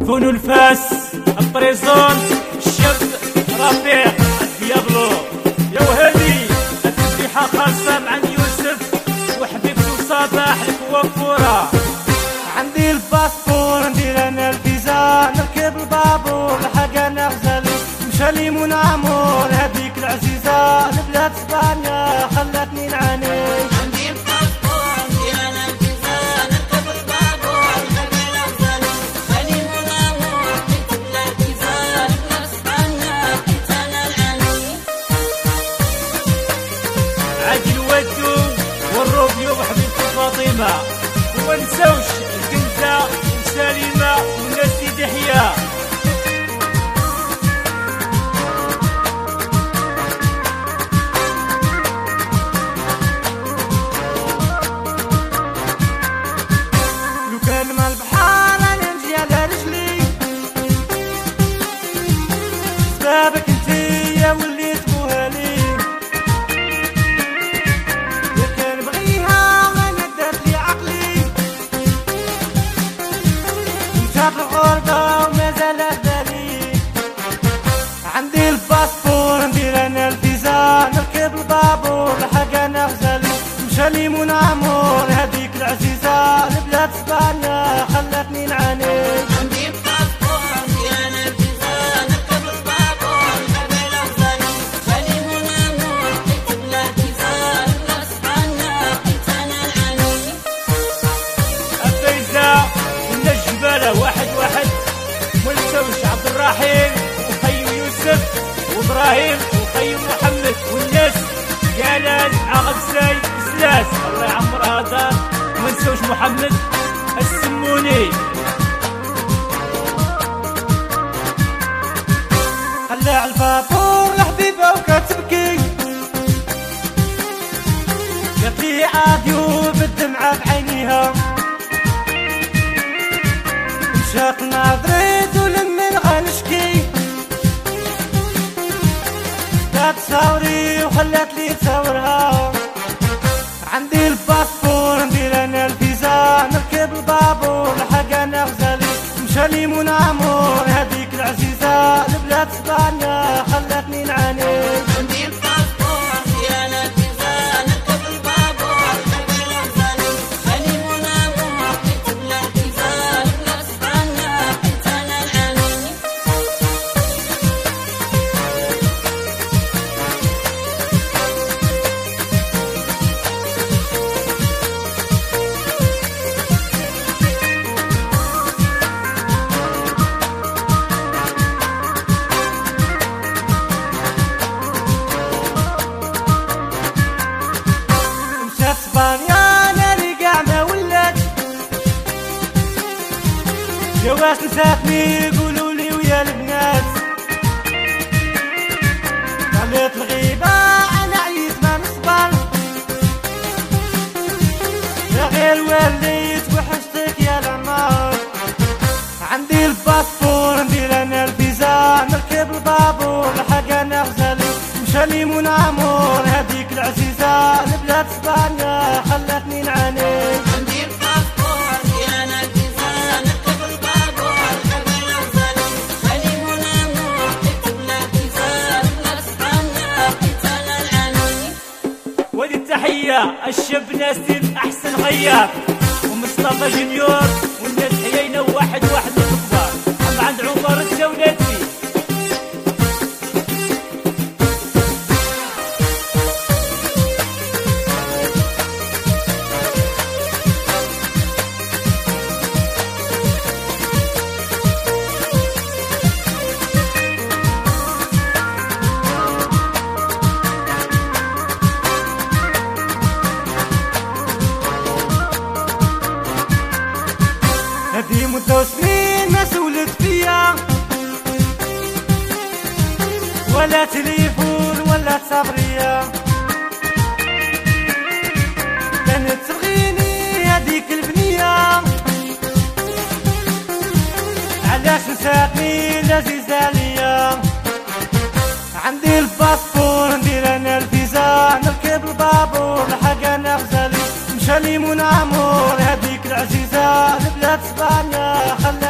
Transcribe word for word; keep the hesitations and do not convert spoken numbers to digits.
كونوا الفاس البريزون الشاب رفيق ديابلو يا وهادي التسبيحة خاصة مع يوسف وحبيبته صباح الكوافورة. عندي الباسبور ندير انا الفيزا نركب البابور لحق انا غزالي مشى لي من عمور هذيك العزيزة لبلاد اسبانيا خلتني نعاني. عندي الباسبور ندير انا الفيزا نركب البابور لحق انا غزالي مشى لي من عمور هذيك العزيزة لبلاد اسبانيا كنت انا نعاني. عاجل ودو والروبيو وحبيبته فاطمة وما نساوش الكنزة وسليمة والناس سيدي حيا. لو كان مع البحر انا نجي على رجلي سبابك انتيا وليت موهالي لو كان بغيها انا دات لي عقلي مشات الغربة ومازال بالي. عندي الباسبور ندير انا الفيزا نركب البابور لحق انا غزالي مشى لي من عمور هذيك العزيزة لبلاد اسبانيا خلتني نعاني. عندي الباسبور ندير انا الفيزا نركب البابور لحق انا غزالي مشى لي من عمور هذيك العزيزة لبلاد اسبانيا كنت انا نعاني. الفايزة ولا الجبالة واحد واحد ملتوش عبد الرحيم وخيو يوسف وابراهيم وخيو محمد والناس جلال عقب سايد سلاس الله يعمر هذا وما نساوش محمد السموني. خلع البابور لحبيبة وكتبكي قالت لي اديو بالدمعة بعينيها مشات لمدريد ولمن غنشكي بدات تصاوري وخلات لي تصاورها. عندي الباسبور ندير انا الفيزا نركب البابور لحق انا غزالي مشى لي من عمور هذيك العزيزة لبلاد اسبانيا خلتني نعاني. عندي الباسبور ندير انا الفيزا نركب البابور لحق انا غزالي مشى لي من عمور هذيك العزيزة لبلاد اسبانيا كنت انا نعاني. مشات اسبانيا ناري كاع ما ولات جواز نساتني يقولوا لي ويا البنات طلعت الغيبة انا عييت ما نصبر يا غير وليت وحشتك يا العمار. عندي الباسبور ندير انا الفيزا نركب البابور لحق انا غزالي مشى لي من عمور هذيك العزيزة لبلاد اسبانيا خلتني نعاني. عندي الباسبور ندير انا الفيزا نركب البابور لحق انا غزالي مشى لي من عمور هذيك العزيزة لبلاد اسبانيا كنت انا نعاني. ودي التحية الشاب ناسين احسن غيار ومصطفى جونيور والناس حيينا واحد واحد الكبار اما عند عمر الزولاتي. هذه مدة وسنين ما سولت فيا ولا تليفون ولا صبرية كانت تبغيني هذيك البنية علاش نساتني لذيذة ليا. عندي الباسبور ندير انا الفيزا نركب البابور لحق انا غزالي مشى لي من عمور هذيك العزيزة لبلاد اسبانيا خلى